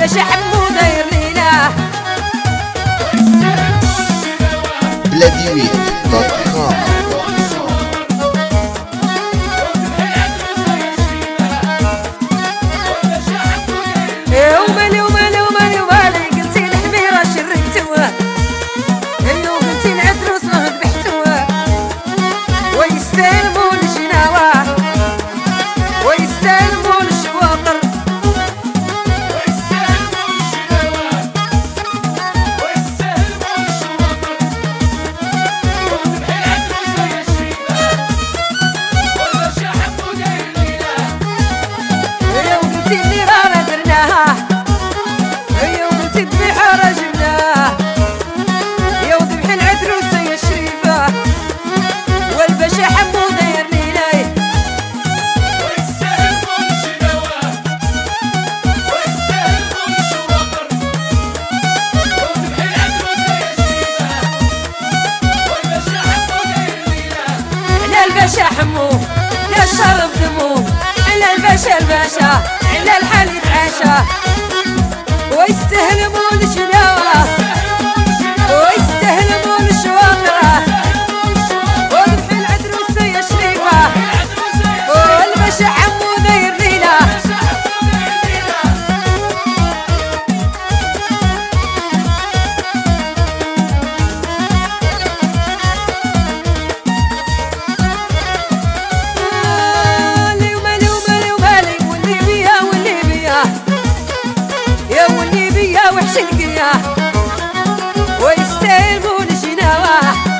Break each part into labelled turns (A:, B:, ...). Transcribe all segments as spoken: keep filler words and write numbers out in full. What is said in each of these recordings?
A: والباشا حمو داير لينا
B: بلاديوي دوت كوم.
A: ومالي ومالي ومالي ومالي قلتي الحميرة شريتوه ايو قلتي العدروس ما ذبحتوه ويستلمون الجناوة ويستلمون الشواطر الباشا حمو يا الشرف دمو على الباشا الباشا على الحال يتعاشى ويستهلمون الشناوة ويستهلمون الشواطرة وذبح العدروس يا شريفة والباشا حمو داير لينا ويستلمون الجناوة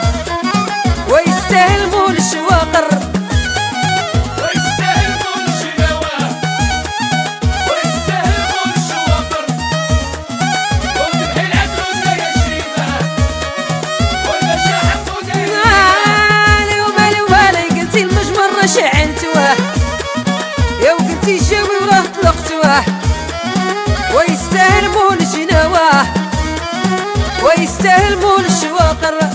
A: ويستلمون الشواطر
C: ويستلمون الجناوة ويستلمون الشواطر وذبح العدروس يا شريفة والباشا حمو داير
A: مالي ومالي ومالي قلتي المجمر شعنتوه يا وقلتي الجوي وراه طلقتوه ويستلمون الجناوة ويستلمون الشواطر